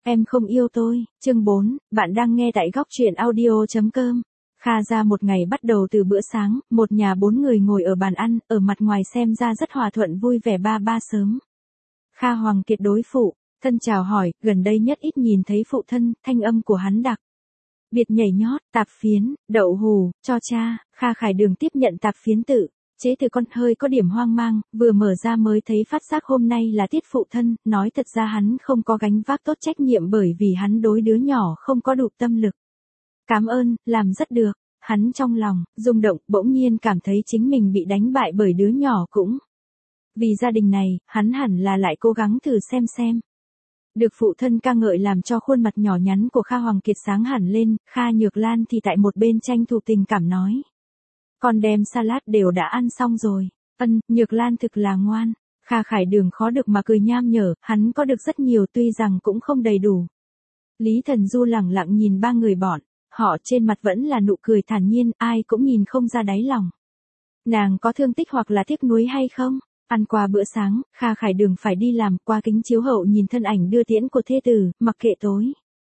Em không yêu tôi, chương 4, bạn đang nghe tại góc truyện audio.com. Kha ra một ngày bắt đầu từ bữa sáng, một nhà 4 người ngồi ở bàn ăn, ở mặt ngoài xem ra rất hòa thuận vui vẻ ba sớm. Kha Hoàng Kiệt đối phụ thân chào hỏi, gần đây nhất ít nhìn thấy phụ thân, thanh âm của hắn đặc biệt nhảy nhót, tạp phiến, đậu hù, cho cha. Kha Khải Đường tiếp nhận tạp phiến tự chế từ con, hơi có điểm hoang mang, vừa mở ra mới thấy phát giác hôm nay là tiết phụ thân, nói thật ra hắn không có gánh vác tốt trách nhiệm bởi vì hắn đối đứa nhỏ không có đủ tâm lực. Cảm ơn, làm rất được. Hắn trong lòng rung động, bỗng nhiên cảm thấy chính mình bị đánh bại bởi đứa nhỏ cũng. Vì gia đình này, hắn hẳn là lại cố gắng thử xem. Được phụ thân ca ngợi làm cho khuôn mặt nhỏ nhắn của Kha Hoàng Kiệt sáng hẳn lên, Kha Nhược Lan thì tại một bên tranh thủ tình cảm nói. Con đem salad đều đã ăn xong rồi. Nhược Lan thực là ngoan. Kha Khải Đường khó được mà cười nham nhở, hắn có được rất nhiều tuy rằng cũng không đầy đủ. Lý Thần Du lẳng lặng nhìn ba người bọn, họ trên mặt vẫn là nụ cười thản nhiên, ai cũng nhìn không ra đáy lòng. Nàng có thương tích hoặc là tiếc nuối hay không? Ăn qua bữa sáng, Kha Khải Đường phải đi làm, qua kính chiếu hậu nhìn thân ảnh đưa tiễn của thê tử, mặc kệ tối.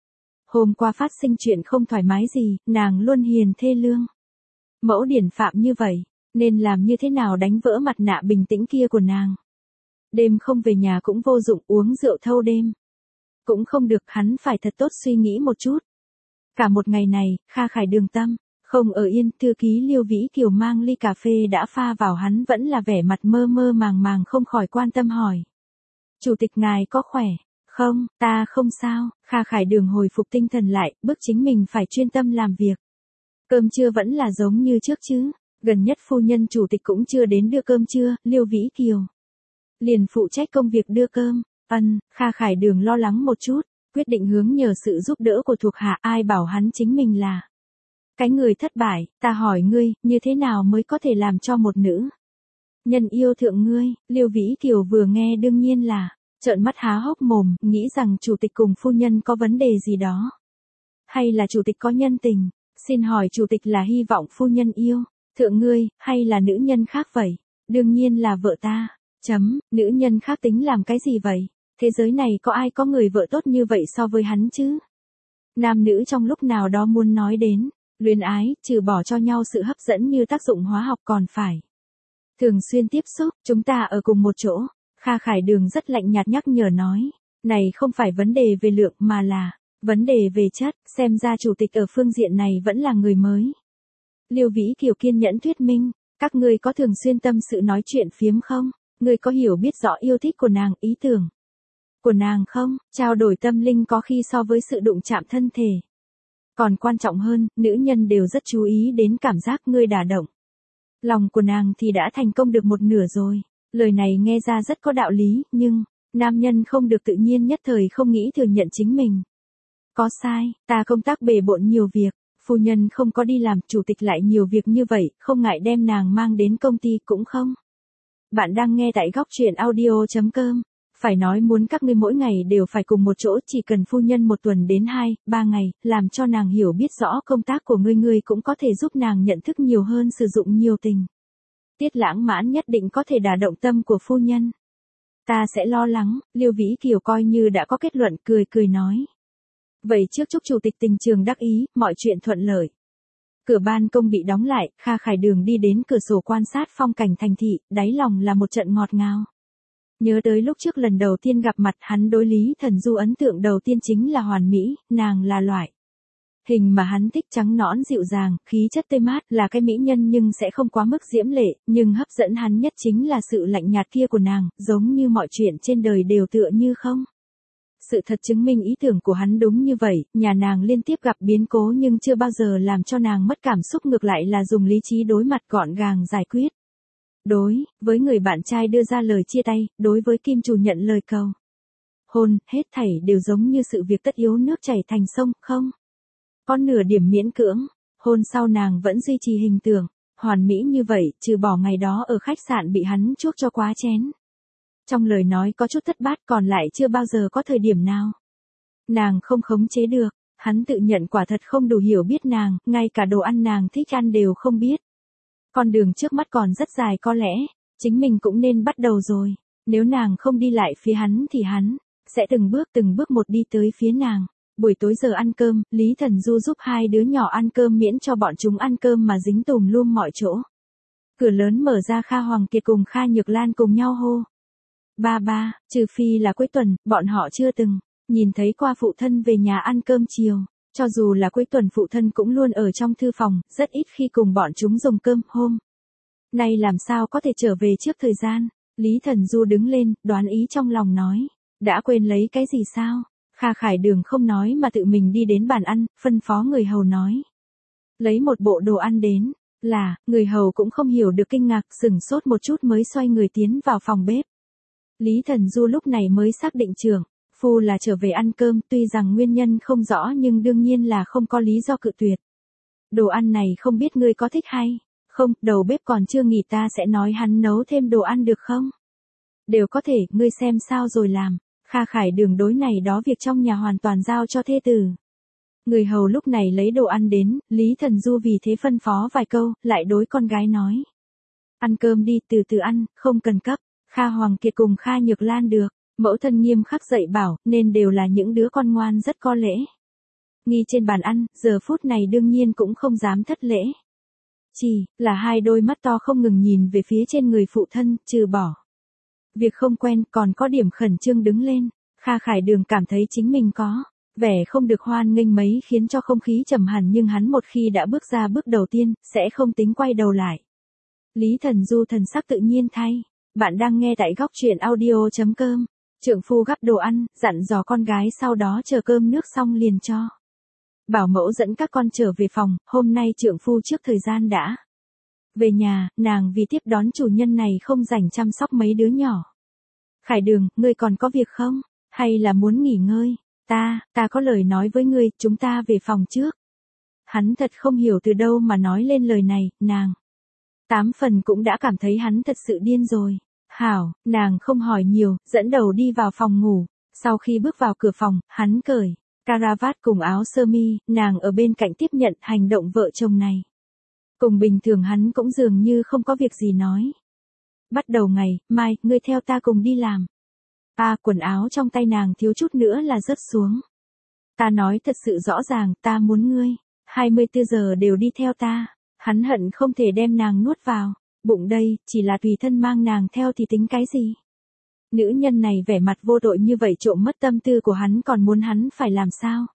Hôm qua phát sinh chuyện không thoải mái gì, nàng luôn hiền thê lương. Mẫu điển phạm như vậy, nên làm như thế nào đánh vỡ mặt nạ bình tĩnh kia của nàng. Đêm không về nhà cũng vô dụng, uống rượu thâu đêm. Cũng không được, hắn phải thật tốt suy nghĩ một chút. Cả một ngày này, Kha Khải Đường tâm không ở yên, thư ký Liêu Vĩ Kiều mang ly cà phê đã pha vào, hắn vẫn là vẻ mặt mơ màng không khỏi quan tâm hỏi. Chủ tịch ngài có khỏe không? Ta không sao. Kha Khải Đường hồi phục tinh thần lại, bước chính mình phải chuyên tâm làm việc. Cơm trưa vẫn là giống như trước chứ? Gần nhất phu nhân chủ tịch cũng chưa đến đưa cơm trưa, Liêu Vĩ Kiều liền phụ trách công việc đưa cơm. Kha Khải Đường lo lắng một chút, quyết định hướng nhờ sự giúp đỡ của thuộc hạ, ai bảo hắn chính mình là cái người thất bại. Ta hỏi ngươi, như thế nào mới có thể làm cho một nữ nhân yêu thượng ngươi? Liêu Vĩ Kiều vừa nghe đương nhiên là trợn mắt há hốc mồm, nghĩ rằng chủ tịch cùng phu nhân có vấn đề gì đó. Hay là chủ tịch có nhân tình? Xin hỏi chủ tịch là hy vọng phu nhân yêu thượng ngươi, hay là nữ nhân khác vậy? Đương nhiên là vợ ta. Nữ nhân khác tính làm cái gì vậy? Thế giới này có ai có người vợ tốt như vậy so với hắn chứ? Nam nữ trong lúc nào đó muốn nói đến luyến ái, trừ bỏ cho nhau sự hấp dẫn như tác dụng hóa học còn phải thường xuyên tiếp xúc. Chúng ta ở cùng một chỗ. Kha Khải Đường rất lạnh nhạt nhắc nhở nói. Này không phải vấn đề về lượng mà là vấn đề về chất, xem ra chủ tịch ở phương diện này vẫn là người mới. Liêu Vĩ Kiều kiên nhẫn thuyết minh, các ngươi có thường xuyên tâm sự nói chuyện phiếm không? Ngươi có hiểu biết rõ yêu thích của nàng, ý tưởng của nàng không? Trao đổi tâm linh có khi so với sự đụng chạm thân thể còn quan trọng hơn, nữ nhân đều rất chú ý đến cảm giác ngươi đả động lòng của nàng thì đã thành công được một nửa rồi. Lời này nghe ra rất có đạo lý, nhưng nam nhân không được tự nhiên nhất thời không nghĩ thừa nhận chính mình có sai. Ta công tác bề bộn nhiều việc, phu nhân không có đi làm, chủ tịch lại nhiều việc như vậy, không ngại đem nàng mang đến công ty cũng không. Bạn đang nghe tại góc truyện audio.com. Phải nói muốn các ngươi mỗi ngày đều phải cùng một chỗ, chỉ cần phu nhân một tuần đến 2-3 ngày, làm cho nàng hiểu biết rõ công tác của ngươi cũng có thể giúp nàng nhận thức nhiều hơn, sử dụng nhiều tình tiết lãng mãn nhất định có thể đả động tâm của phu nhân. Ta sẽ lo lắng. Liêu Vĩ Kiều coi như đã có kết luận, cười nói. Vậy trước chúc chủ tịch tình trường đắc ý, mọi chuyện thuận lợi. Cửa ban công bị đóng lại, Kha Khải Đường đi đến cửa sổ quan sát phong cảnh thành thị, đáy lòng là một trận ngọt ngào. Nhớ tới lúc trước lần đầu tiên gặp mặt, hắn đối Lý Thần Du ấn tượng đầu tiên chính là hoàn mỹ, nàng là loại hình mà hắn thích, trắng nõn dịu dàng, khí chất tươi mát, là cái mỹ nhân nhưng sẽ không quá mức diễm lệ, nhưng hấp dẫn hắn nhất chính là sự lạnh nhạt kia của nàng, giống như mọi chuyện trên đời đều tựa như không. Sự thật chứng minh ý tưởng của hắn đúng như vậy, nhà nàng liên tiếp gặp biến cố nhưng chưa bao giờ làm cho nàng mất cảm xúc, ngược lại là dùng lý trí đối mặt, gọn gàng giải quyết. Đối với người bạn trai đưa ra lời chia tay, đối với Kim chủ nhận lời cầu hôn, hết thảy đều giống như sự việc tất yếu nước chảy thành sông, không có nửa điểm miễn cưỡng. Hôn sau nàng vẫn duy trì hình tượng hoàn mỹ như vậy, trừ bỏ ngày đó ở khách sạn bị hắn chuốc cho quá chén. Trong lời nói có chút thất bát, còn lại chưa bao giờ có thời điểm nào nàng không khống chế được. Hắn tự nhận quả thật không đủ hiểu biết nàng, ngay cả đồ ăn nàng thích ăn đều không biết. Con đường trước mắt còn rất dài, có lẽ chính mình cũng nên bắt đầu rồi. Nếu nàng không đi lại phía hắn thì hắn sẽ từng bước một đi tới phía nàng. Buổi tối giờ ăn cơm, Lý Thần Du giúp hai đứa nhỏ ăn cơm miễn cho bọn chúng ăn cơm mà dính tùm lum mọi chỗ. Cửa lớn mở ra, Kha Hoàng Kiệt cùng Kha Nhược Lan cùng nhau hô. Ba ba, trừ phi là cuối tuần, bọn họ chưa từng nhìn thấy qua phụ thân về nhà ăn cơm chiều. Cho dù là cuối tuần phụ thân cũng luôn ở trong thư phòng, rất ít khi cùng bọn chúng dùng cơm. Hôm nay làm sao có thể trở về trước thời gian. Lý Thần Du đứng lên, đoán ý trong lòng nói. Đã quên lấy cái gì sao? Kha Khải Đường không nói mà tự mình đi đến bàn ăn, phân phó người hầu nói. Lấy một bộ đồ ăn đến. Người hầu cũng không hiểu được kinh ngạc, sửng sốt một chút mới xoay người tiến vào phòng bếp. Lý Thần Du lúc này mới xác định trưởng phu là trở về ăn cơm, tuy rằng nguyên nhân không rõ nhưng đương nhiên là không có lý do cự tuyệt. Đồ ăn này không biết ngươi có thích hay không, đầu bếp còn chưa nghỉ ta sẽ nói hắn nấu thêm đồ ăn được không? Đều có thể, ngươi xem sao rồi làm. Kha Khải Đường đối này đó việc trong nhà hoàn toàn giao cho thê tử. Người hầu lúc này lấy đồ ăn đến, Lý Thần Du vì thế phân phó vài câu, lại đối con gái nói. Ăn cơm đi, từ từ ăn, không cần cấp. Kha Hoàng Kiệt cùng Kha Nhược Lan được, mẫu thân nghiêm khắc dạy bảo, nên đều là những đứa con ngoan rất có lễ. Nghi trên bàn ăn, giờ phút này đương nhiên cũng không dám thất lễ. Chỉ là hai đôi mắt to không ngừng nhìn về phía trên người phụ thân, trừ bỏ việc không quen còn có điểm khẩn trương đứng lên. Kha Khải Đường cảm thấy chính mình có vẻ không được hoan nghênh mấy khiến cho không khí trầm hẳn, nhưng hắn một khi đã bước ra bước đầu tiên, sẽ không tính quay đầu lại. Lý Thần Du thần sắc tự nhiên thay. Bạn đang nghe tại góc truyện audio.com. Trượng phu gắp đồ ăn, dặn dò con gái sau đó chờ cơm nước xong liền cho bảo mẫu dẫn các con trở về phòng. Hôm nay trượng phu trước thời gian đã về nhà, nàng vì tiếp đón chủ nhân này không rảnh chăm sóc mấy đứa nhỏ. Khải Đường, ngươi còn có việc không? Hay là muốn nghỉ ngơi? Ta có lời nói với ngươi, chúng ta về phòng trước. Hắn thật không hiểu từ đâu mà nói lên lời này, nàng 8 phần cũng đã cảm thấy hắn thật sự điên rồi. Hảo, nàng không hỏi nhiều, dẫn đầu đi vào phòng ngủ. Sau khi bước vào cửa phòng, hắn cởi caravat cùng áo sơ mi, nàng ở bên cạnh tiếp nhận hành động vợ chồng này. Cùng bình thường hắn cũng dường như không có việc gì nói. Bắt đầu ngày mai, ngươi theo ta cùng đi làm. Quần áo trong tay nàng thiếu chút nữa là rớt xuống. Ta nói thật sự rõ ràng, ta muốn ngươi 24 giờ đều đi theo ta. Hắn hận không thể đem nàng nuốt vào bụng đây, chỉ là tùy thân mang nàng theo thì tính cái gì. Nữ nhân này vẻ mặt vô tội như vậy trộm mất tâm tư của hắn, còn muốn hắn phải làm sao?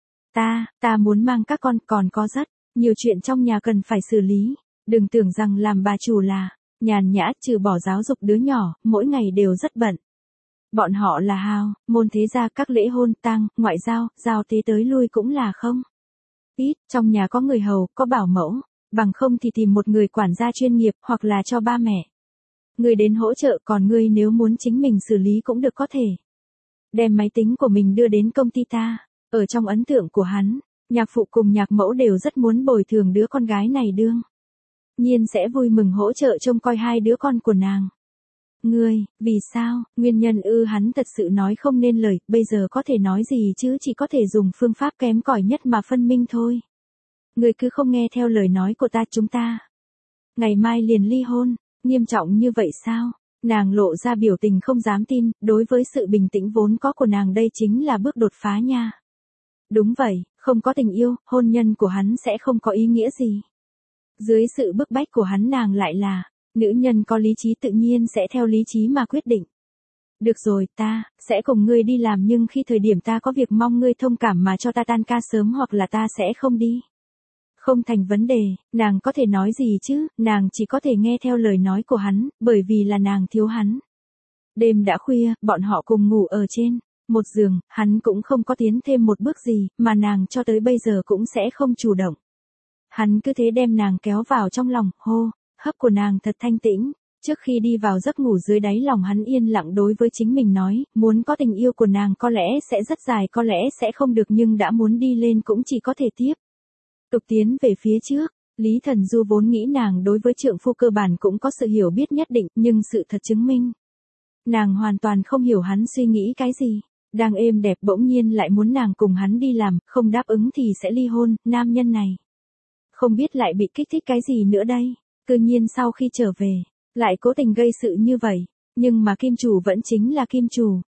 Ta muốn mang các con, còn có rất nhiều chuyện trong nhà cần phải xử lý. Đừng tưởng rằng làm bà chủ là nhàn nhã, trừ bỏ giáo dục đứa nhỏ, mỗi ngày đều rất bận. Bọn họ là hào môn thế gia, các lễ hôn tang, ngoại giao, giao tế tới lui cũng là không ít. Trong nhà có người hầu, có bảo mẫu, bằng không thì tìm một người quản gia chuyên nghiệp, hoặc là cho ba mẹ người đến hỗ trợ, còn ngươi nếu muốn chính mình xử lý cũng được, có thể đem máy tính của mình đưa đến công ty ta. Ở trong ấn tượng của hắn, nhạc phụ cùng nhạc mẫu đều rất muốn bồi thường đứa con gái này, đương nhiên sẽ vui mừng hỗ trợ trông coi hai đứa con của nàng. Ngươi, vì sao? Nguyên nhân hắn thật sự nói không nên lời, bây giờ có thể nói gì chứ, chỉ có thể dùng phương pháp kém cỏi nhất mà phân minh thôi. Ngươi cứ không nghe theo lời nói của ta, chúng ta ngày mai liền ly hôn. Nghiêm trọng như vậy sao? Nàng lộ ra biểu tình không dám tin, đối với sự bình tĩnh vốn có của nàng đây chính là bước đột phá nha. Đúng vậy, không có tình yêu, hôn nhân của hắn sẽ không có ý nghĩa gì. Dưới sự bức bách của hắn, nàng lại là nữ nhân có lý trí, tự nhiên sẽ theo lý trí mà quyết định. Được rồi, ta sẽ cùng ngươi đi làm, nhưng khi thời điểm ta có việc mong ngươi thông cảm mà cho ta tan ca sớm, hoặc là ta sẽ không đi. Không thành vấn đề, nàng có thể nói gì chứ, nàng chỉ có thể nghe theo lời nói của hắn, bởi vì là nàng thiếu hắn. Đêm đã khuya, bọn họ cùng ngủ ở trên một giường, hắn cũng không có tiến thêm một bước gì, mà nàng cho tới bây giờ cũng sẽ không chủ động. Hắn cứ thế đem nàng kéo vào trong lòng, hô hấp của nàng thật thanh tĩnh. Trước khi đi vào giấc ngủ, dưới đáy lòng hắn yên lặng đối với chính mình nói, muốn có tình yêu của nàng có lẽ sẽ rất dài, có lẽ sẽ không được, nhưng đã muốn đi lên cũng chỉ có thể tiếp tục tiến về phía trước. Lý Thần Du vốn nghĩ nàng đối với trượng phu cơ bản cũng có sự hiểu biết nhất định, nhưng sự thật chứng minh nàng hoàn toàn không hiểu hắn suy nghĩ cái gì. Đang êm đẹp bỗng nhiên lại muốn nàng cùng hắn đi làm, không đáp ứng thì sẽ ly hôn. Nam nhân này không biết lại bị kích thích cái gì nữa đây. Tự nhiên sau khi trở về lại cố tình gây sự như vậy, nhưng mà kim chủ vẫn chính là kim chủ.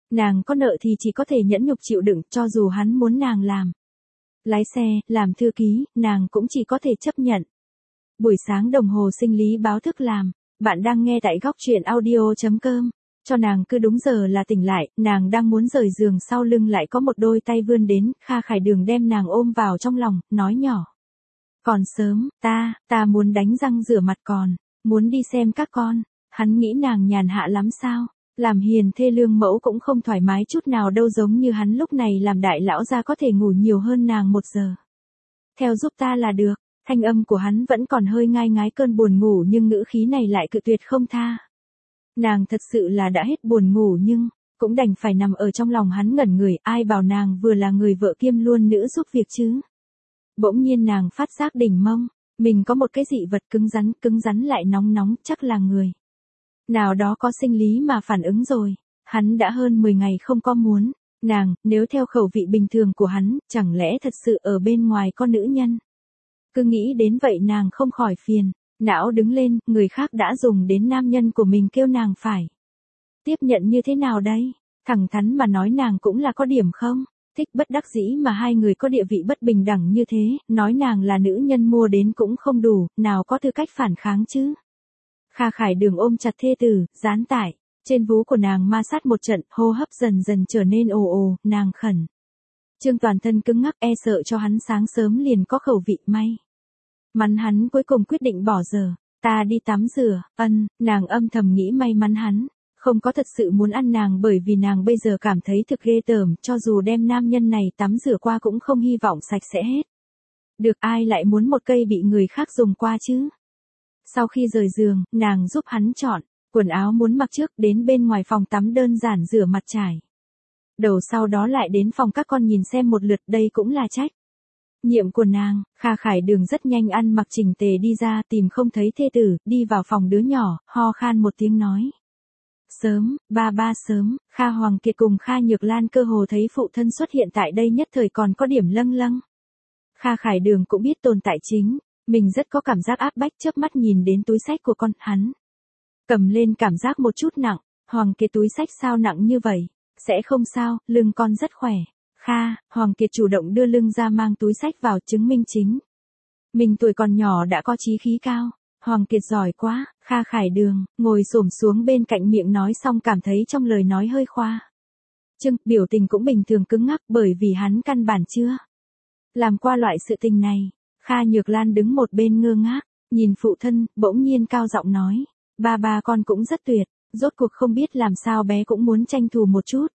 Nàng có nợ thì chỉ có thể nhẫn nhục chịu đựng, cho dù hắn muốn nàng làm lái xe, làm thư ký, nàng cũng chỉ có thể chấp nhận. Buổi sáng đồng hồ sinh lý báo thức làm, bạn đang nghe tại góc truyện audio.com. Cho nàng cứ đúng giờ là tỉnh lại, nàng đang muốn rời giường, sau lưng lại có một đôi tay vươn đến, Kha Khải Đường đem nàng ôm vào trong lòng, nói nhỏ. Còn sớm, ta muốn đánh răng rửa mặt còn, muốn đi xem các con. Hắn nghĩ nàng nhàn hạ lắm sao, làm hiền thê lương mẫu cũng không thoải mái chút nào đâu, giống như hắn lúc này làm đại lão gia có thể ngủ nhiều hơn nàng 1 giờ. Theo giúp ta là được, thanh âm của hắn vẫn còn hơi ngai ngái cơn buồn ngủ nhưng ngữ khí này lại cự tuyệt không tha. Nàng thật sự là đã hết buồn ngủ nhưng, cũng đành phải nằm ở trong lòng hắn ngẩn người, ai bảo nàng vừa là người vợ kiêm luôn nữ giúp việc chứ. Bỗng nhiên nàng phát giác đỉnh mông, mình có một cái dị vật cứng rắn lại nóng nóng, chắc là người nào đó có sinh lý mà phản ứng rồi. Hắn đã hơn 10 ngày không có muốn nàng, nếu theo khẩu vị bình thường của hắn, chẳng lẽ thật sự ở bên ngoài có nữ nhân. Cứ nghĩ đến vậy nàng không khỏi phiền não đứng lên, người khác đã dùng đến nam nhân của mình kêu nàng phải tiếp nhận như thế nào đây? Thẳng thắn mà nói nàng cũng là có điểm không thích, bất đắc dĩ mà hai người có địa vị bất bình đẳng như thế, nói nàng là nữ nhân mua đến cũng không đủ, nào có tư cách phản kháng chứ. Kha Khải Đường ôm chặt thê tử, dán tải trên vú của nàng ma sát một trận, hô hấp dần dần trở nên ồ ồ, nàng khẩn trương toàn thân cứng ngắc, e sợ cho hắn sáng sớm liền có khẩu vị. May mắn hắn cuối cùng quyết định bỏ giờ, ta đi tắm rửa. Nàng âm thầm nghĩ may mắn hắn không có thật sự muốn ăn nàng, bởi vì nàng bây giờ cảm thấy thực ghê tởm, cho dù đem nam nhân này tắm rửa qua cũng không hy vọng sạch sẽ hết. Được, ai lại muốn một cây bị người khác dùng qua chứ. Sau khi rời giường, nàng giúp hắn chọn quần áo muốn mặc trước, đến bên ngoài phòng tắm đơn giản rửa mặt trải đầu, sau đó lại đến phòng các con nhìn xem một lượt, đây cũng là trách nhiệm của nàng. Kha Khải Đường rất nhanh ăn mặc chỉnh tề đi ra, tìm không thấy thê tử, đi vào phòng đứa nhỏ, ho khan một tiếng nói. Sớm, ba sớm. Kha Hoàng Kiệt cùng Kha Nhược Lan cơ hồ thấy phụ thân xuất hiện tại đây nhất thời còn có điểm lâng lâng. Kha Khải Đường cũng biết tồn tại chính mình rất có cảm giác áp bách, chớp mắt nhìn đến túi xách của con, hắn cầm lên cảm giác một chút nặng. Hoàng Kiệt, túi xách sao nặng như vậy? Sẽ không sao, lưng con rất khỏe. Hoàng Kiệt chủ động đưa lưng ra mang túi xách vào, chứng minh chính mình tuổi còn nhỏ đã có chí khí cao. Hoàng Kiệt giỏi quá. Kha Khải Đường ngồi xổm xuống bên cạnh, miệng nói xong cảm thấy trong lời nói hơi khoa trương, biểu tình cũng bình thường cứng ngắc, bởi vì hắn căn bản chưa làm qua loại sự tình này. Kha Nhược Lan đứng một bên ngơ ngác, nhìn phụ thân, bỗng nhiên cao giọng nói. Ba con cũng rất tuyệt, rốt cuộc không biết làm sao bé cũng muốn tranh thủ một chút.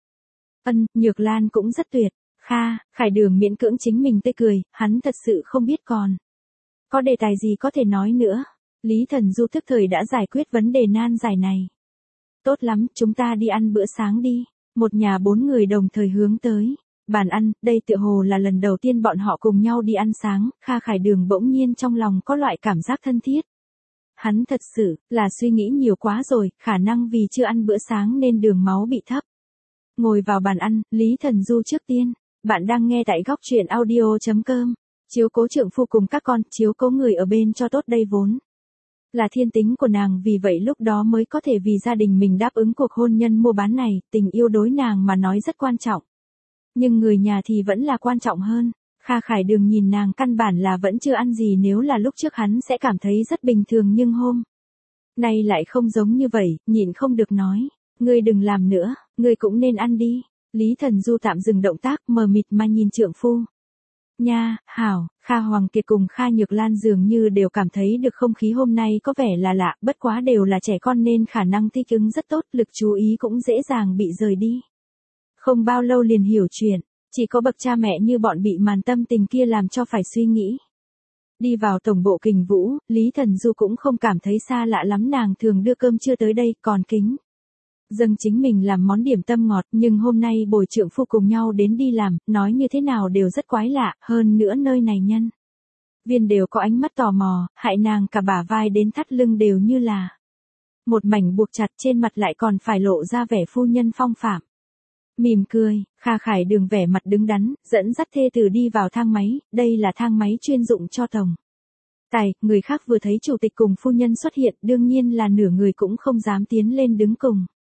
Nhược Lan cũng rất tuyệt. Khải Đường miễn cưỡng chính mình tươi cười, hắn thật sự không biết còn có đề tài gì có thể nói nữa. Lý Thần Du tức thời đã giải quyết vấn đề nan giải này. Tốt lắm, chúng ta đi ăn bữa sáng đi. Một nhà 4 người đồng thời hướng tới bàn ăn, đây tựa hồ là lần đầu tiên bọn họ cùng nhau đi ăn sáng. Kha Khải Đường bỗng nhiên trong lòng có loại cảm giác thân thiết. Hắn thật sự là suy nghĩ nhiều quá rồi, khả năng vì chưa ăn bữa sáng nên đường máu bị thấp. Ngồi vào bàn ăn, Lý Thần Du trước tiên. Bạn đang nghe tại góc truyện audio.com. Chiếu cố trượng phu cùng các con, chiếu cố người ở bên cho tốt, đây vốn là thiên tính của nàng, vì vậy lúc đó mới có thể vì gia đình mình đáp ứng cuộc hôn nhân mua bán này. Tình yêu đối nàng mà nói rất quan trọng, nhưng người nhà thì vẫn là quan trọng hơn. Kha Khải Đường nhìn nàng căn bản là vẫn chưa ăn gì, nếu là lúc trước hắn sẽ cảm thấy rất bình thường, nhưng hôm nay lại không giống như vậy, nhịn không được nói. Ngươi đừng làm nữa, ngươi cũng nên ăn đi. Lý Thần Du tạm dừng động tác, mờ mịt mà nhìn trượng phu. Nha, hảo. Kha Hoàng Kiệt cùng Kha Nhược Lan dường như đều cảm thấy được không khí hôm nay có vẻ là lạ, bất quá đều là trẻ con nên khả năng thích ứng rất tốt, lực chú ý cũng dễ dàng bị rời đi. Không bao lâu liền hiểu chuyện, chỉ có bậc cha mẹ như bọn bị màn tâm tình kia làm cho phải suy nghĩ. Đi vào tổng bộ Kình Vũ, Lý Thần Du cũng không cảm thấy xa lạ lắm, nàng thường đưa cơm trưa tới đây, còn kính dâng chính mình làm món điểm tâm ngọt, nhưng hôm nay bồi trượng phu cùng nhau đến đi làm, nói như thế nào đều rất quái lạ, hơn nữa nơi này nhân viên đều có ánh mắt tò mò, hại nàng cả bả vai đến thắt lưng đều như là một mảnh buộc chặt, trên mặt lại còn phải lộ ra vẻ phu nhân phong phạm. Mỉm cười, Kha Khải Đường vẻ mặt đứng đắn, dẫn dắt thê tử đi vào thang máy, đây là thang máy chuyên dụng cho tổng tài, người khác vừa thấy chủ tịch cùng phu nhân xuất hiện, đương nhiên là nửa người cũng không dám tiến lên đứng cùng.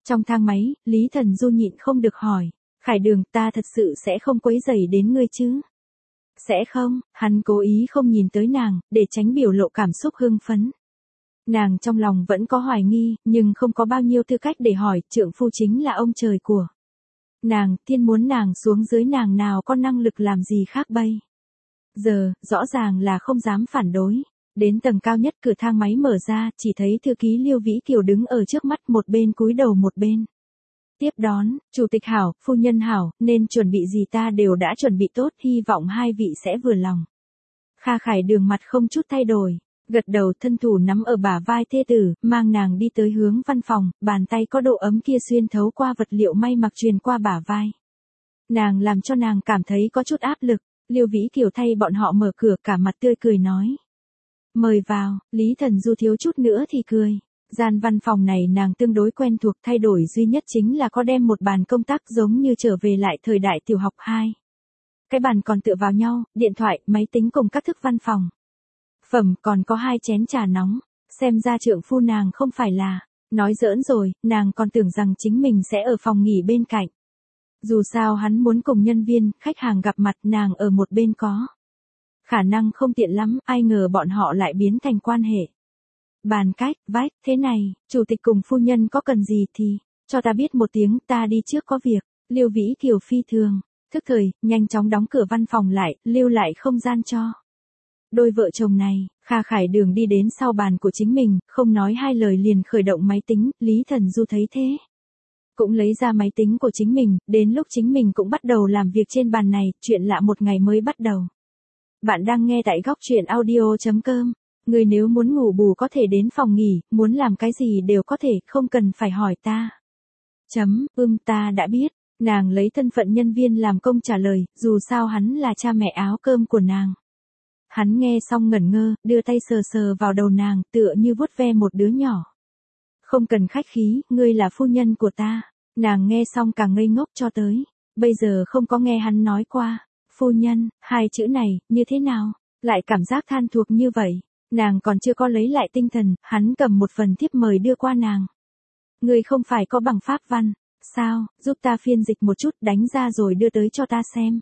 Trong thang máy, Lý Thần Du nhịn không được hỏi. Khải Đường, ta thật sự sẽ không quấy rầy đến ngươi chứ? Sẽ không, hắn cố ý không nhìn tới nàng, để tránh biểu lộ cảm xúc hưng phấn. Nàng trong lòng vẫn có hoài nghi, nhưng không có bao nhiêu tư cách để hỏi, trượng phu chính là ông trời của nàng, thiên muốn nàng xuống dưới nàng nào có năng lực làm gì khác bây giờ, rõ ràng là không dám phản đối. Đến tầng cao nhất cửa thang máy mở ra, chỉ thấy thư ký Liêu Vĩ Kiều đứng ở trước mắt, một bên cúi đầu một bên tiếp đón. Chủ tịch hảo, phu nhân hảo, nên chuẩn bị gì ta đều đã chuẩn bị tốt, hy vọng hai vị sẽ vừa lòng. Kha Khải Đường mặt không chút thay đổi, gật đầu, thân thủ nắm ở bả vai thê tử, mang nàng đi tới hướng văn phòng, bàn tay có độ ấm kia xuyên thấu qua vật liệu may mặc truyền qua bả vai. Nàng làm cho nàng cảm thấy có chút áp lực. Liêu Vĩ Kiều thay bọn họ mở cửa, cả mặt tươi cười nói. Mời vào. Lý Thần Du thiếu chút nữa thì cười. Gian văn phòng này nàng tương đối quen thuộc, thay đổi duy nhất chính là có đem một bàn công tác giống như trở về lại thời đại tiểu học 2. Cái bàn còn tựa vào nhau, điện thoại, máy tính cùng các thức văn phòng phẩm, còn có 2 chén trà nóng. Xem ra trượng phu nàng không phải là nói giỡn rồi, nàng còn tưởng rằng chính mình sẽ ở phòng nghỉ bên cạnh. Dù sao hắn muốn cùng nhân viên, khách hàng gặp mặt, nàng ở một bên có khả năng không tiện lắm, ai ngờ bọn họ lại biến thành quan hệ. Bàn cách, vách, thế này, chủ tịch cùng phu nhân có cần gì thì, cho ta biết một tiếng, ta đi trước có việc. Liêu Vĩ Kiều phi thường thức thời, nhanh chóng đóng cửa văn phòng lại, lưu lại không gian cho đôi vợ chồng này. Kha Khải Đường đi đến sau bàn của chính mình, không nói hai lời liền khởi động máy tính. Lý Thần Du thấy thế, cũng lấy ra máy tính của chính mình, đến lúc chính mình cũng bắt đầu làm việc trên bàn này, chuyện lạ một ngày mới bắt đầu. Bạn đang nghe tại góc truyện audio.com. Người nếu muốn ngủ bù có thể đến phòng nghỉ, muốn làm cái gì đều có thể, không cần phải hỏi ta. Ta đã biết. Nàng lấy thân phận nhân viên làm công trả lời, dù sao hắn là cha mẹ áo cơm của nàng. Hắn nghe xong ngẩn ngơ, đưa tay sờ sờ vào đầu nàng, tựa như vuốt ve một đứa nhỏ. Không cần khách khí, ngươi là phu nhân của ta. Nàng nghe xong càng ngây ngốc cho tới. Bây giờ không có nghe hắn nói qua. Phu nhân, 2 chữ này, như thế nào? Lại cảm giác than thuộc như vậy. Nàng còn chưa có lấy lại tinh thần, hắn cầm một phần thiếp mời đưa qua nàng. Ngươi không phải có bằng pháp văn, sao, giúp ta phiên dịch một chút, đánh ra rồi đưa tới cho ta xem.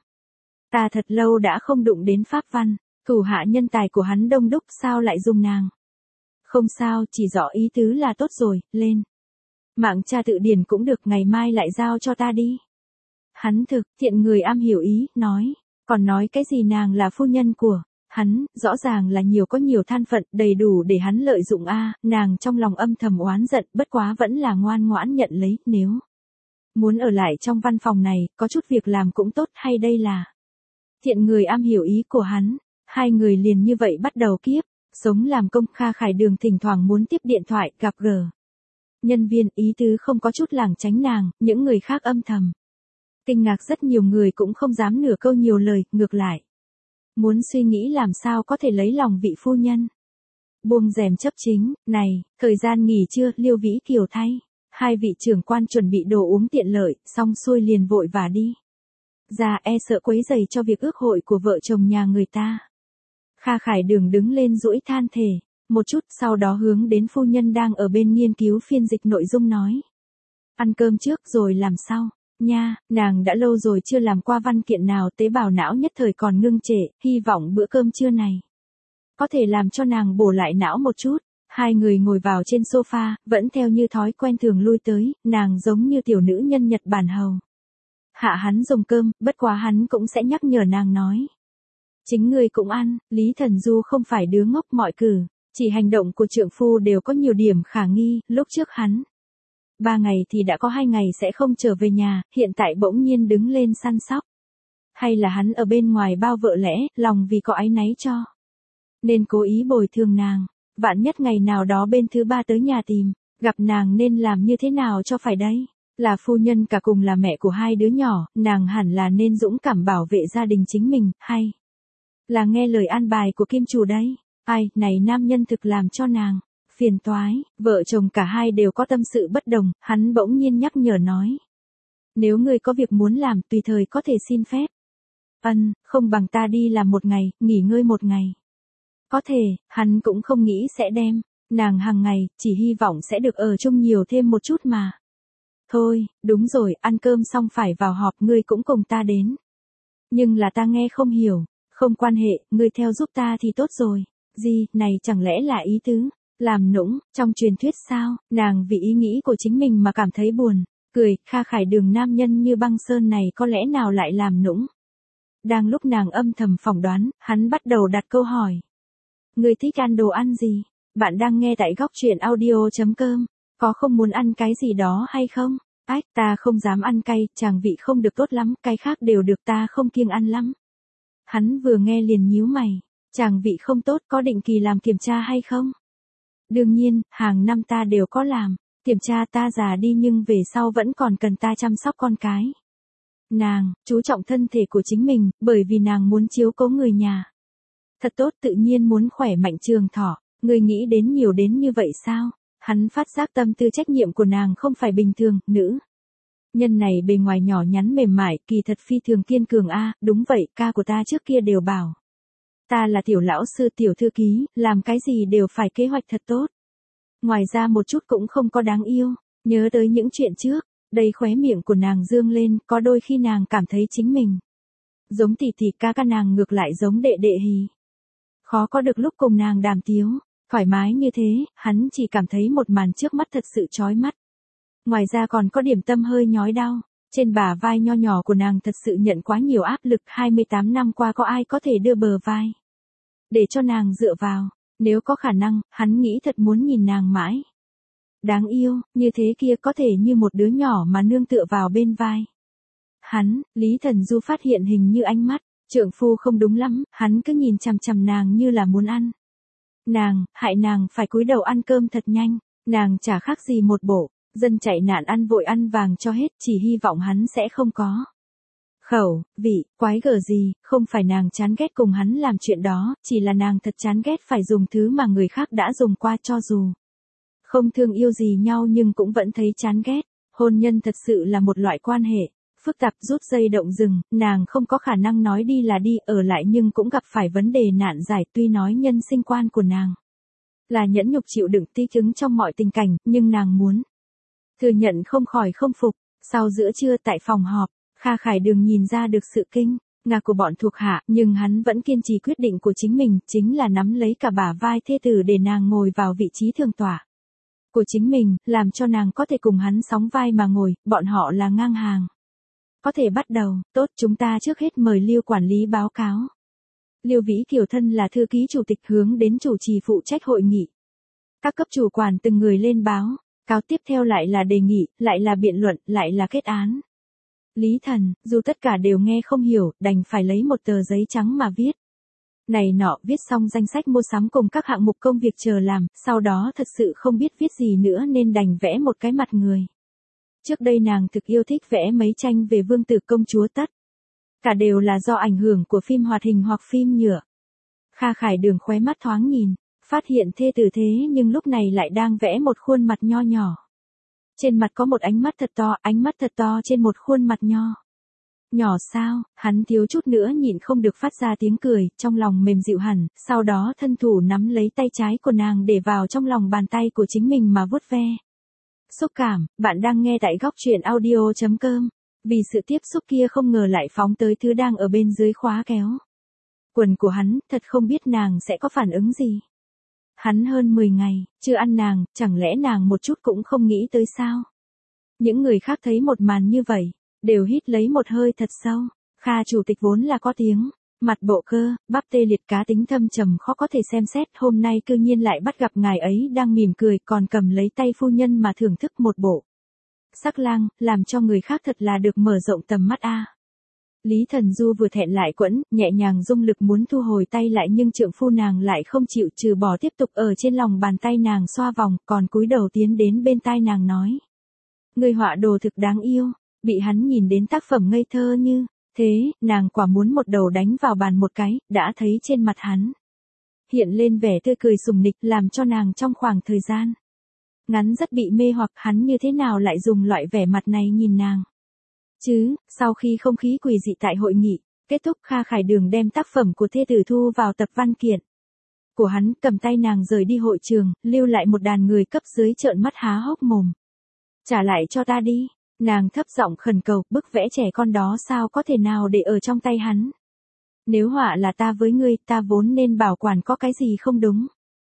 Ta thật lâu đã không đụng đến pháp văn, thủ hạ nhân tài của hắn đông đúc, sao lại dùng nàng? Không sao, chỉ rõ ý tứ là tốt rồi, lên mạng tra tự điển cũng được, ngày mai lại giao cho ta đi. Hắn thực thiện người am hiểu ý, nói, còn nói cái gì nàng là phu nhân của hắn, rõ ràng là nhiều có nhiều than phận, đầy đủ để hắn lợi dụng a. Nàng trong lòng âm thầm oán giận, bất quá vẫn là ngoan ngoãn nhận lấy. Nếu muốn ở lại trong văn phòng này, có chút việc làm cũng tốt, hay đây là thiện người am hiểu ý của hắn. 2 người liền như vậy bắt đầu kiếp sống làm công. Kha Khải Đường thỉnh thoảng muốn tiếp điện thoại, gặp gỡ nhân viên, ý tứ không có chút lảng tránh nàng. Những người khác âm thầm kinh ngạc, rất nhiều người cũng không dám nửa câu nhiều lời, ngược lại muốn suy nghĩ làm sao có thể lấy lòng vị phu nhân. Buông rèm chấp chính, này, thời gian nghỉ trưa, Liêu Vĩ Kiều thay 2 vị trưởng quan chuẩn bị đồ uống tiện lợi, xong xuôi liền vội vã đi ra, e sợ quấy rầy cho việc ước hội của vợ chồng nhà người ta. Kha Khải Đường đứng lên duỗi than thề một chút, sau đó hướng đến phu nhân đang ở bên nghiên cứu phiên dịch nội dung nói. Ăn cơm trước rồi làm sau. Nha, nàng đã lâu rồi chưa làm qua văn kiện nào, tế bào não nhất thời còn ngưng trệ, hy vọng bữa cơm trưa này có thể làm cho nàng bổ lại não một chút. 2 người ngồi vào trên sofa, vẫn theo như thói quen thường lui tới, nàng giống như tiểu nữ nhân Nhật Bản hầu hạ hắn dùng cơm, bất quá hắn cũng sẽ nhắc nhở nàng nói. Chính ngươi cũng ăn. Lý Thần Du không phải đứa ngốc, mọi cử chỉ hành động của trượng phu đều có nhiều điểm khả nghi. Lúc trước hắn 3 ngày thì đã có 2 ngày sẽ không trở về nhà, hiện tại bỗng nhiên đứng lên săn sóc. Hay là hắn ở bên ngoài bao vợ lẽ, lòng vì có áy náy cho nên cố ý bồi thường nàng. Vạn nhất ngày nào đó bên thứ 3 tới nhà tìm gặp nàng nên làm như thế nào cho phải đây? Là phu nhân cả cùng là mẹ của 2 đứa nhỏ, nàng hẳn là nên dũng cảm bảo vệ gia đình chính mình, hay là nghe lời an bài của kim chủ đấy? Ai, này nam nhân thực làm cho nàng phiền toái. Vợ chồng cả 2 đều có tâm sự bất đồng, hắn bỗng nhiên nhắc nhở nói. Nếu ngươi có việc muốn làm, tùy thời có thể xin phép. Không bằng ta đi làm 1 ngày, nghỉ ngơi 1 ngày. Có thể, hắn cũng không nghĩ sẽ đem nàng hàng ngày, chỉ hy vọng sẽ được ở chung nhiều thêm một chút mà. Thôi, đúng rồi, ăn cơm xong phải vào họp, ngươi cũng cùng ta đến. Nhưng là ta nghe không hiểu, không quan hệ, ngươi theo giúp ta thì tốt rồi. Gì, này chẳng lẽ là ý tứ, làm nũng, trong truyền thuyết sao, nàng vì ý nghĩ của chính mình mà cảm thấy buồn, cười, Kha Khải Đường nam nhân như băng sơn này có lẽ nào lại làm nũng. Đang lúc nàng âm thầm phỏng đoán, hắn bắt đầu đặt câu hỏi. Ngươi thích ăn đồ ăn gì? Bạn đang nghe tại góc truyện audio.com, có không muốn ăn cái gì đó hay không? Ách, ta không dám ăn cay, chàng vị không được tốt lắm, cái khác đều được, ta không kiêng ăn lắm. Hắn vừa nghe liền nhíu mày, chàng vị không tốt, có định kỳ làm kiểm tra hay không? Đương nhiên, hàng năm ta đều có làm, kiểm tra, ta già đi nhưng về sau vẫn còn cần ta chăm sóc con cái. Nàng, chú trọng thân thể của chính mình, bởi vì nàng muốn chiếu cố người nhà. Thật tốt, tự nhiên muốn khỏe mạnh trường thọ, người nghĩ đến nhiều đến như vậy sao? Hắn phát giác tâm tư trách nhiệm của nàng không phải bình thường, nữ. Nhân này bề ngoài nhỏ nhắn mềm mại, kỳ thật phi thường kiên cường a, đúng vậy, ca của ta trước kia đều bảo. Ta là tiểu lão sư tiểu thư ký, làm cái gì đều phải kế hoạch thật tốt. Ngoài ra một chút cũng không có đáng yêu, nhớ tới những chuyện trước, đây khóe miệng của nàng dương lên, có đôi khi nàng cảm thấy chính mình. Giống tỷ tỷ, ca nàng ngược lại giống đệ đệ hì. Khó có được lúc cùng nàng đàm tiếu, thoải mái như thế, hắn chỉ cảm thấy một màn trước mắt thật sự chói mắt. Ngoài ra còn có điểm tâm hơi nhói đau, trên bả vai nho nhỏ của nàng thật sự nhận quá nhiều áp lực, 28 năm qua có ai có thể đưa bờ vai để cho nàng dựa vào, nếu có khả năng, hắn nghĩ thật muốn nhìn nàng mãi. Đáng yêu, như thế kia có thể như một đứa nhỏ mà nương tựa vào bên vai. Hắn, Lý Thần Du phát hiện hình như ánh mắt, trượng phu không đúng lắm, hắn cứ nhìn chằm chằm nàng như là muốn ăn. Nàng, hại nàng phải cúi đầu ăn cơm thật nhanh, nàng chả khác gì một bộ, dân chạy nạn ăn vội ăn vàng cho hết, chỉ hy vọng hắn sẽ không có. Khẩu, vị, quái gở gì, không phải nàng chán ghét cùng hắn làm chuyện đó, chỉ là nàng thật chán ghét phải dùng thứ mà người khác đã dùng qua, cho dù không thương yêu gì nhau nhưng cũng vẫn thấy chán ghét. Hôn nhân thật sự là một loại quan hệ phức tạp, rút dây động rừng, nàng không có khả năng nói đi là đi, ở lại nhưng cũng gặp phải vấn đề nạn giải, tuy nói nhân sinh quan của nàng là nhẫn nhục chịu đựng tí chứng trong mọi tình cảnh, nhưng nàng muốn thừa nhận không khỏi không phục. Sau giữa trưa tại phòng họp, Kha Khải Đường nhìn ra được sự kinh ngạc của bọn thuộc hạ, nhưng hắn vẫn kiên trì quyết định của chính mình, chính là nắm lấy cả bả vai thê tử để nàng ngồi vào vị trí thường tọa của chính mình, làm cho nàng có thể cùng hắn sóng vai mà ngồi, bọn họ là ngang hàng. Có thể bắt đầu, tốt, chúng ta trước hết mời Lưu quản lý báo cáo. Lưu Vĩ Kiều thân là thư ký chủ tịch hướng đến chủ trì phụ trách hội nghị. Các cấp chủ quản từng người lên báo, cáo tiếp theo lại là đề nghị, lại là biện luận, lại là kết án. Lý Thần, dù tất cả đều nghe không hiểu, đành phải lấy một tờ giấy trắng mà viết. Này nọ, viết xong danh sách mua sắm cùng các hạng mục công việc chờ làm, sau đó thật sự không biết viết gì nữa nên đành vẽ một cái mặt người. Trước đây nàng thực yêu thích vẽ mấy tranh về vương tử công chúa tất. Cả đều là do ảnh hưởng của phim hoạt hình hoặc phim nhựa. Kha Khải Đường khóe mắt thoáng nhìn, phát hiện thê tử thế nhưng lúc này lại đang vẽ một khuôn mặt nho nhỏ. Trên mặt có một ánh mắt thật to trên một khuôn mặt nho. Nhỏ sao, hắn thiếu chút nữa nhịn không được phát ra tiếng cười, trong lòng mềm dịu hẳn, sau đó thân thủ nắm lấy tay trái của nàng để vào trong lòng bàn tay của chính mình mà vuốt ve. Xúc cảm, bạn đang nghe tại góc truyện audio.com. Vì sự tiếp xúc kia không ngờ lại phóng tới thứ đang ở bên dưới khóa kéo quần của hắn, thật không biết nàng sẽ có phản ứng gì. Hắn hơn 10 ngày, chưa ăn nàng, chẳng lẽ nàng một chút cũng không nghĩ tới sao? Những người khác thấy một màn như vậy, đều hít lấy một hơi thật sâu. Kha chủ tịch vốn là có tiếng, mặt bộ cơ, bắp tê liệt, cá tính thâm trầm khó có thể xem xét, hôm nay cư nhiên lại bắt gặp ngài ấy đang mỉm cười còn cầm lấy tay phu nhân mà thưởng thức một bộ sắc lang, làm cho người khác thật là được mở rộng tầm mắt a. Lý Thần Du vừa thẹn lại quẫn, nhẹ nhàng dung lực muốn thu hồi tay lại nhưng trượng phu nàng lại không chịu, trừ bỏ tiếp tục ở trên lòng bàn tay nàng xoa vòng, còn cúi đầu tiến đến bên tai nàng nói. Người họa đồ thực đáng yêu, bị hắn nhìn đến tác phẩm ngây thơ như thế, nàng quả muốn một đầu đánh vào bàn một cái, đã thấy trên mặt hắn hiện lên vẻ tươi cười sùng nịch, làm cho nàng trong khoảng thời gian ngắn rất bị mê hoặc, hắn như thế nào lại dùng loại vẻ mặt này nhìn nàng. Chứ, sau khi không khí quỷ dị tại hội nghị kết thúc, Kha Khải Đường đem tác phẩm của thê tử thu vào tập văn kiện của hắn, cầm tay nàng rời đi hội trường, lưu lại một đàn người cấp dưới trợn mắt há hốc mồm. Trả lại cho ta đi, Nàng thấp giọng khẩn cầu, bức vẽ trẻ con đó sao có thể nào để ở trong tay hắn. Nếu họa là ta với ngươi, ta vốn nên bảo quản, có cái gì không đúng.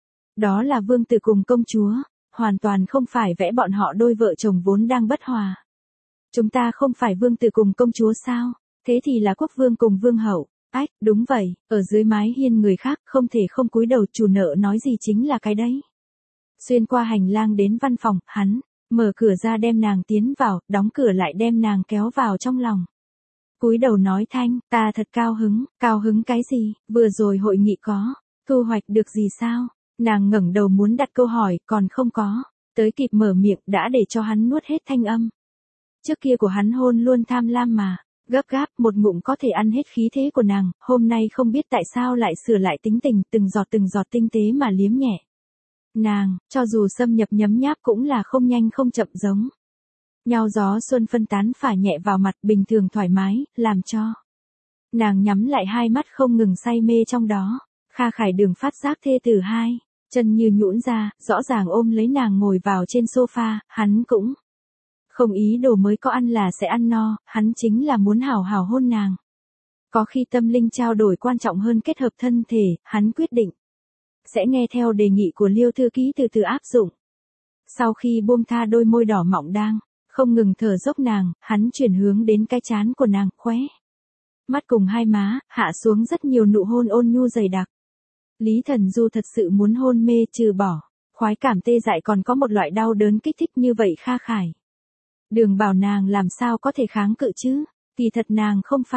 Đó là vương tử cùng công chúa, hoàn toàn không phải vẽ bọn họ đôi vợ chồng vốn đang bất hòa. Chúng ta không phải vương tử cùng công chúa sao, thế thì là quốc vương cùng vương hậu. Ách, đúng vậy, ở dưới mái hiên người khác không thể không cúi đầu, chủ nợ nói gì chính là cái đấy. Xuyên qua hành lang đến văn phòng, hắn mở cửa ra đem nàng tiến vào, đóng cửa lại đem nàng kéo vào trong lòng. Cúi đầu nói thanh, ta thật cao hứng cái gì, vừa rồi hội nghị có thu hoạch được gì sao? Nàng ngẩng đầu muốn đặt câu hỏi, còn không có, tới kịp mở miệng đã để cho hắn nuốt hết thanh âm. Trước kia của hắn hôn luôn tham lam mà, gấp gáp, một ngụm có thể ăn hết khí thế của nàng, hôm nay không biết tại sao lại sửa lại tính tình, từng giọt tinh tế mà liếm nhẹ. Nàng, cho dù xâm nhập nhấm nháp cũng là không nhanh không chậm giống. Nhau gió xuân phân tán phả nhẹ vào mặt, bình thường thoải mái, làm cho nàng nhắm lại hai mắt không ngừng say mê trong đó. Kha Khải Đường phát giác thê tử hai chân như nhũn ra, rõ ràng ôm lấy nàng ngồi vào trên sofa, hắn cũng không ý đồ mới có ăn là sẽ ăn no, hắn chính là muốn hào hào hôn nàng. Có khi tâm linh trao đổi quan trọng hơn kết hợp thân thể, hắn quyết định sẽ nghe theo đề nghị của Liêu thư ký từ từ áp dụng. Sau khi buông tha đôi môi đỏ mọng đang không ngừng thở dốc nàng, hắn chuyển hướng đến cái trán của nàng, khóe mắt cùng hai má, hạ xuống rất nhiều nụ hôn ôn nhu dày đặc. Lý Thần Du thật sự muốn hôn mê, trừ bỏ khoái cảm tê dại còn có một loại đau đớn kích thích như vậy. Kha Khải Đường bảo nàng làm sao có thể kháng cự chứ, kỳ thật nàng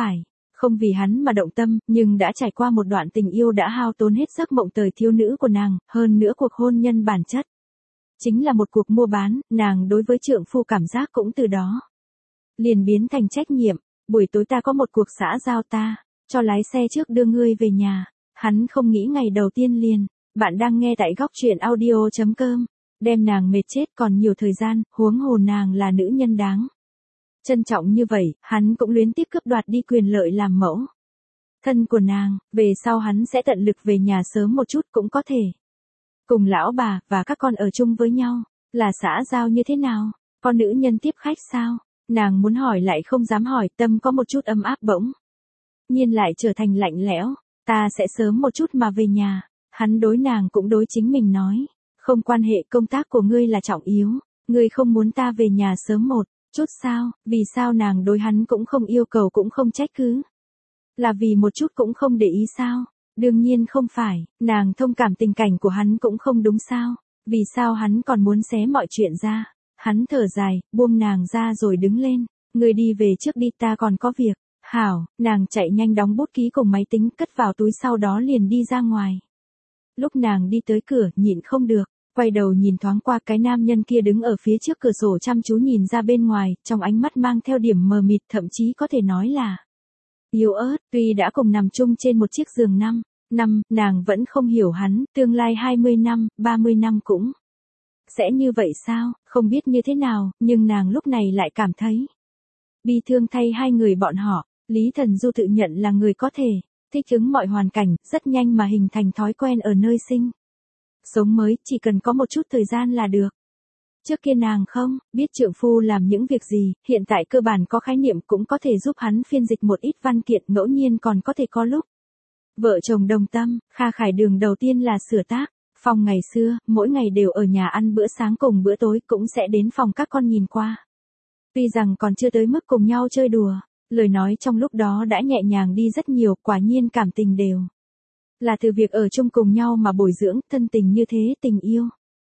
không vì hắn mà động tâm, nhưng đã trải qua một đoạn tình yêu đã hao tốn hết giấc mộng thời thiếu nữ của nàng, hơn nữa cuộc hôn nhân bản chất chính là một cuộc mua bán, nàng đối với trượng phu cảm giác cũng từ đó liền biến thành trách nhiệm. Buổi tối ta có một cuộc xã giao, ta cho lái xe trước đưa ngươi về nhà. Hắn không nghĩ ngày đầu tiên liền. Bạn đang nghe tại góc truyện audio.com. Đem nàng mệt chết, còn nhiều thời gian, huống hồ nàng là nữ nhân đáng trân trọng như vậy, hắn cũng luyến tiếc cướp đoạt đi quyền lợi làm mẫu thân của nàng. Về sau hắn sẽ tận lực về nhà sớm một chút, cũng có thể cùng lão bà và các con ở chung với nhau. Là xã giao như thế nào? Con nữ nhân tiếp khách sao? Nàng muốn hỏi lại không dám hỏi, tâm có một chút ấm áp bỗng nhiên lại trở thành lạnh lẽo. Ta sẽ sớm một chút mà về nhà. Hắn đối nàng cũng đối chính mình nói, không quan hệ, công tác của ngươi là trọng yếu, ngươi không muốn ta về nhà sớm một chút sao? Vì sao nàng đối hắn cũng không yêu cầu cũng không trách cứ? Là vì một chút cũng không để ý sao? Đương nhiên không phải, nàng thông cảm tình cảnh của hắn cũng không đúng sao? Vì sao hắn còn muốn xé mọi chuyện ra? Hắn thở dài, buông nàng ra rồi đứng lên. Ngươi đi về trước đi, ta còn có việc. Hảo, nàng chạy nhanh đóng bút ký cùng máy tính cất vào túi, sau đó liền đi ra ngoài. Lúc nàng đi tới cửa, nhịn không được, quay đầu nhìn thoáng qua cái nam nhân kia đứng ở phía trước cửa sổ chăm chú nhìn ra bên ngoài, trong ánh mắt mang theo điểm mờ mịt, thậm chí có thể nói là yếu ớt. Tuy đã cùng nằm chung trên một chiếc giường năm, nàng vẫn không hiểu hắn, tương lai 20 năm, 30 năm cũng sẽ như vậy sao, không biết như thế nào, nhưng nàng lúc này lại cảm thấy bi thương thay hai người bọn họ. Lý Thần Du tự nhận là người có thể thích ứng mọi hoàn cảnh, rất nhanh mà hình thành thói quen ở nơi sinh sống mới, chỉ cần có một chút thời gian là được. Trước kia nàng không biết trượng phu làm những việc gì, hiện tại cơ bản có khái niệm, cũng có thể giúp hắn phiên dịch một ít văn kiện, ngẫu nhiên còn có thể có lúc vợ chồng đồng tâm. Kha Khải Đường đầu tiên là sửa tác phòng. Ngày xưa, mỗi ngày đều ở nhà ăn bữa sáng cùng bữa tối, cũng sẽ đến phòng các con nhìn qua. Tuy rằng còn chưa tới mức cùng nhau chơi đùa, lời nói trong lúc đó đã nhẹ nhàng đi rất nhiều, quả nhiên cảm tình đều là từ việc ở chung cùng nhau mà bồi dưỡng. Thân tình như thế, tình yêu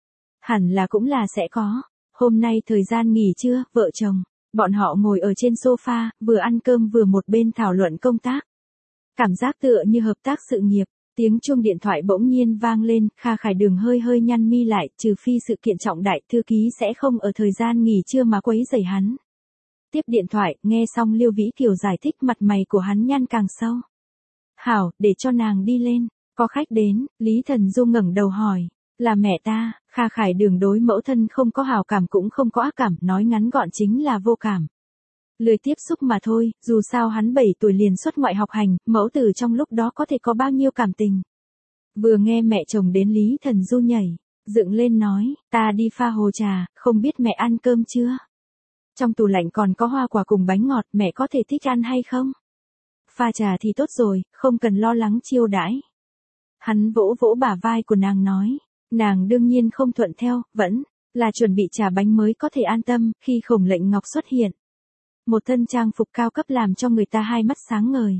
hẳn là cũng là sẽ có. Hôm nay thời gian nghỉ trưa, vợ chồng bọn họ ngồi ở trên sofa, vừa ăn cơm vừa một bên thảo luận công tác. Cảm giác tựa như hợp tác sự nghiệp. Tiếng chuông điện thoại bỗng nhiên vang lên, Kha Khải Đường hơi nhăn mi lại, trừ phi sự kiện trọng đại, thư ký sẽ không ở thời gian nghỉ trưa mà quấy rầy hắn. Tiếp điện thoại, nghe xong Liêu Vĩ Kiều giải thích, mặt mày của hắn nhăn càng sâu. Hảo, để cho nàng đi lên, có khách đến. Lý Thần Du ngẩng đầu hỏi, là mẹ ta? Kha Khải Đường đối mẫu thân không có hảo cảm cũng không có ác cảm, nói ngắn gọn chính là vô cảm. Lười tiếp xúc mà thôi, dù sao hắn 7 tuổi liền xuất ngoại học hành, mẫu tử trong lúc đó có thể có bao nhiêu cảm tình. Vừa nghe mẹ chồng đến, Lý Thần Du nhảy dựng lên nói, ta đi pha hồ trà, không biết mẹ ăn cơm chưa? Trong tủ lạnh còn có hoa quả cùng bánh ngọt, mẹ có thể thích ăn hay không? Pha trà thì tốt rồi, không cần lo lắng chiêu đãi. Hắn vỗ vỗ bả vai của nàng nói. Nàng đương nhiên không thuận theo, vẫn là chuẩn bị trà bánh mới có thể an tâm. Khi Khổng Lệnh Ngọc xuất hiện, một thân trang phục cao cấp làm cho người ta hai mắt sáng ngời.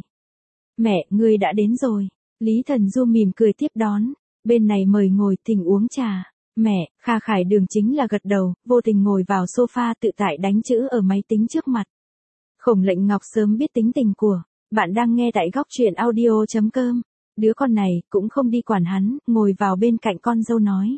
Mẹ, ngươi đã đến rồi. Lý Thần Du mỉm cười tiếp đón. Bên này mời ngồi, thỉnh uống trà. Mẹ, Kha Khải Đường chính là gật đầu, vô tình ngồi vào sofa tự tại đánh chữ ở máy tính trước mặt. Khổng Lệnh Ngọc sớm biết tính tình của bạn đang nghe tại góc truyện audio.com. Đứa con này cũng không đi quản hắn, ngồi vào bên cạnh con dâu nói.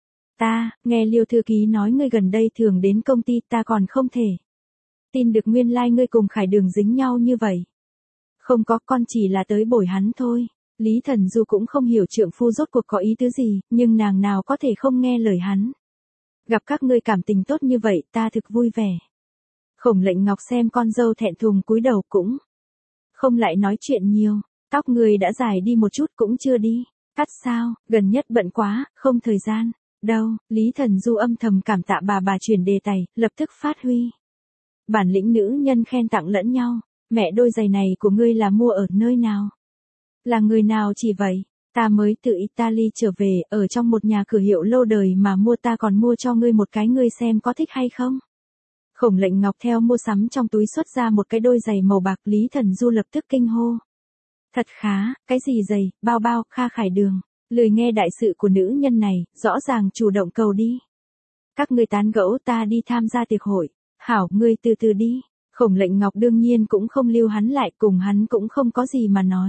Ta, nghe Liêu thư ký nói ngươi gần đây thường đến công ty, ta còn không thể tin được nguyên lai ngươi cùng Khải Đường dính nhau như vậy. Không có, con chỉ là tới bồi hắn thôi. Lý Thần Du cũng không hiểu trượng phu rốt cuộc có ý tứ gì, nhưng nàng nào có thể không nghe lời hắn. Gặp các ngươi cảm tình tốt như vậy, ta thực vui vẻ. Khổng Lệnh Ngọc xem con dâu thẹn thùng cúi đầu cũng không lại nói chuyện nhiều. Tóc ngươi đã dài đi một chút cũng chưa đi. Cắt sao, gần nhất bận quá, không thời gian. Đâu, Lý Thần Du âm thầm cảm tạ bà chuyển đề tài, lập tức phát huy bản lĩnh nữ nhân khen tặng lẫn nhau. Mẹ, đôi giày này của ngươi là mua ở nơi nào? Là người nào chỉ vậy? Ta mới từ Italy trở về, ở trong một nhà cửa hiệu lâu đời mà mua, ta còn mua cho ngươi một cái, ngươi xem có thích hay không? Khổng Lệnh Ngọc theo mua sắm trong túi xuất ra một cái đôi giày màu bạc. Lý Thần Du lập tức kinh hô. Thật khá, cái gì giày, bao, Kha Khải Đường. Lười nghe đại sự của nữ nhân này, rõ ràng chủ động cầu đi. Các ngươi tán gẫu, ta đi tham gia tiệc hội. Hảo, ngươi từ từ đi. Khổng Lệnh Ngọc đương nhiên cũng không lưu hắn lại, cùng hắn cũng không có gì mà nói.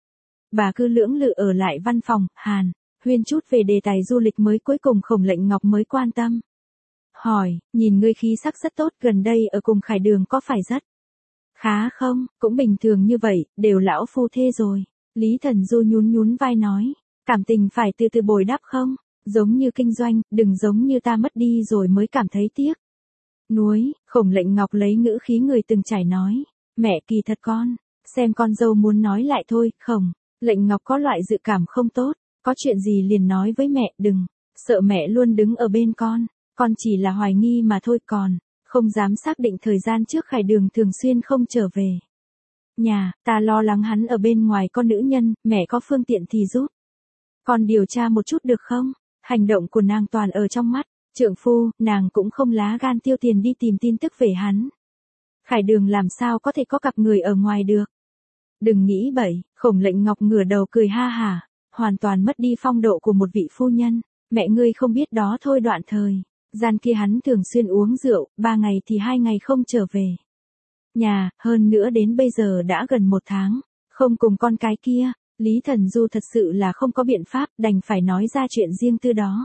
Bà cứ lưỡng lự ở lại văn phòng, hàn huyên chút về đề tài du lịch mới, cuối cùng Khổng Lệnh Ngọc mới quan tâm. Hỏi, nhìn ngươi khí sắc rất tốt, gần đây ở cùng Khải Đường có phải rất khá không? Cũng bình thường như vậy, đều lão phu thê rồi. Lý Thần Du nhún vai nói, cảm tình phải từ từ bồi đắp không? Giống như kinh doanh, đừng giống như ta mất đi rồi mới cảm thấy tiếc nuối. Khổng Lệnh Ngọc lấy ngữ khí người từng trải nói, mẹ, kỳ thật con xem con dâu muốn nói lại thôi. Khổng Lệnh Ngọc có loại dự cảm không tốt, có chuyện gì liền nói với mẹ, đừng sợ mẹ luôn đứng ở bên con chỉ là hoài nghi mà thôi, còn không dám xác định thời gian trước Khải Đường thường xuyên không trở về nhà, ta lo lắng hắn ở bên ngoài có nữ nhân, mẹ có phương tiện thì giúp con điều tra một chút được không? Hành động của nàng toàn ở trong mắt trượng phu, nàng cũng không lá gan tiêu tiền đi tìm tin tức về hắn. Khải Đường làm sao có thể có cặp người ở ngoài được? Đừng nghĩ bậy. Khổng Lệnh Ngọc ngửa đầu cười ha hả, hoàn toàn mất đi phong độ của một vị phu nhân. Mẹ ngươi không biết đó thôi, đoạn thời gian kia hắn thường xuyên uống rượu, 3 ngày thì 2 ngày không trở về nhà, hơn nữa đến bây giờ đã gần 1 tháng không cùng con cái kia. Lý Thần Du thật sự là không có biện pháp, đành phải nói ra chuyện riêng tư đó.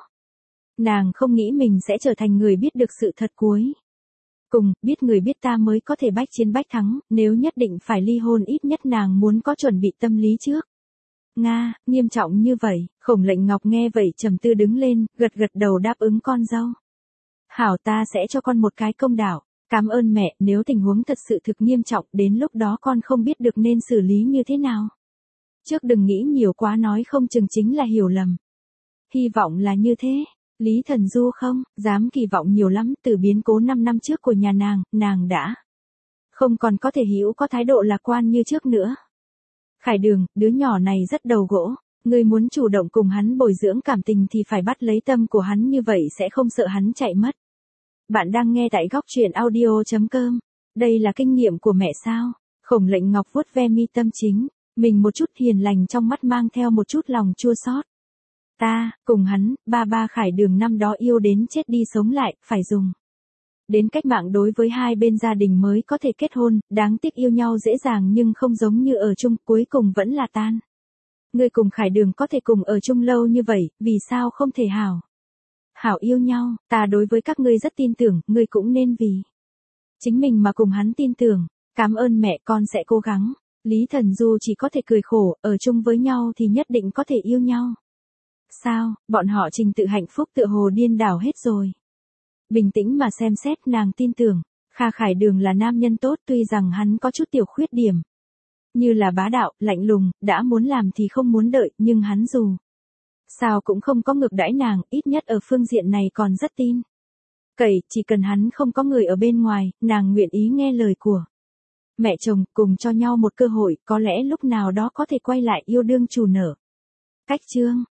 Nàng không nghĩ mình sẽ trở thành người biết được sự thật cuối cùng, biết người biết ta mới có thể bách chiến bách thắng, nếu nhất định phải ly hôn ít nhất nàng muốn có chuẩn bị tâm lý trước. Nga, nghiêm trọng như vậy. Khổng Lệnh Ngọc nghe vậy trầm tư đứng lên, gật đầu đáp ứng con dâu. Hảo, ta sẽ cho con một cái công đạo. Cảm ơn mẹ, nếu tình huống thật sự thực nghiêm trọng, đến lúc đó con không biết được nên xử lý như thế nào. Trước đừng nghĩ nhiều quá, nói không chừng chính là hiểu lầm. Hy vọng là như thế. Lý Thần Du không dám kỳ vọng nhiều lắm, từ biến cố 5 năm trước của nhà nàng đã không còn có thể hiểu có thái độ lạc quan như trước nữa. Khải Đường, đứa nhỏ này rất đầu gỗ, ngươi muốn chủ động cùng hắn bồi dưỡng cảm tình thì phải bắt lấy tâm của hắn, như vậy sẽ không sợ hắn chạy mất. Bạn đang nghe tại góc truyện audio.com. Đây là kinh nghiệm của mẹ sao? Khổng Lệnh Ngọc vuốt ve mi tâm chính mình một chút, hiền lành trong mắt mang theo một chút lòng chua xót. Ta, cùng hắn, ba Khải Đường năm đó yêu đến chết đi sống lại, phải dùng đến cách mạng đối với hai bên gia đình mới có thể kết hôn, đáng tiếc yêu nhau dễ dàng nhưng không giống như ở chung, cuối cùng vẫn là tan. Ngươi cùng Khải Đường có thể cùng ở chung lâu như vậy, vì sao không thể hảo yêu nhau? Ta đối với các ngươi rất tin tưởng, ngươi cũng nên vì chính mình mà cùng hắn tin tưởng. Cảm ơn mẹ, con sẽ cố gắng. Lý Thần Du chỉ có thể cười khổ, ở chung với nhau thì nhất định có thể yêu nhau. Sao, bọn họ trình tự hạnh phúc tựa hồ điên đảo hết rồi. Bình tĩnh mà xem xét, nàng tin tưởng, Kha Khải Đường là nam nhân tốt, tuy rằng hắn có chút tiểu khuyết điểm. Như là bá đạo, lạnh lùng, đã muốn làm thì không muốn đợi, nhưng hắn dù sao cũng không có ngược đãi nàng, ít nhất ở phương diện này còn rất tin Cậy, chỉ cần hắn không có người ở bên ngoài, nàng nguyện ý nghe lời của mẹ chồng, cùng cho nhau một cơ hội, có lẽ lúc nào đó có thể quay lại yêu đương chủ nở. Cách chương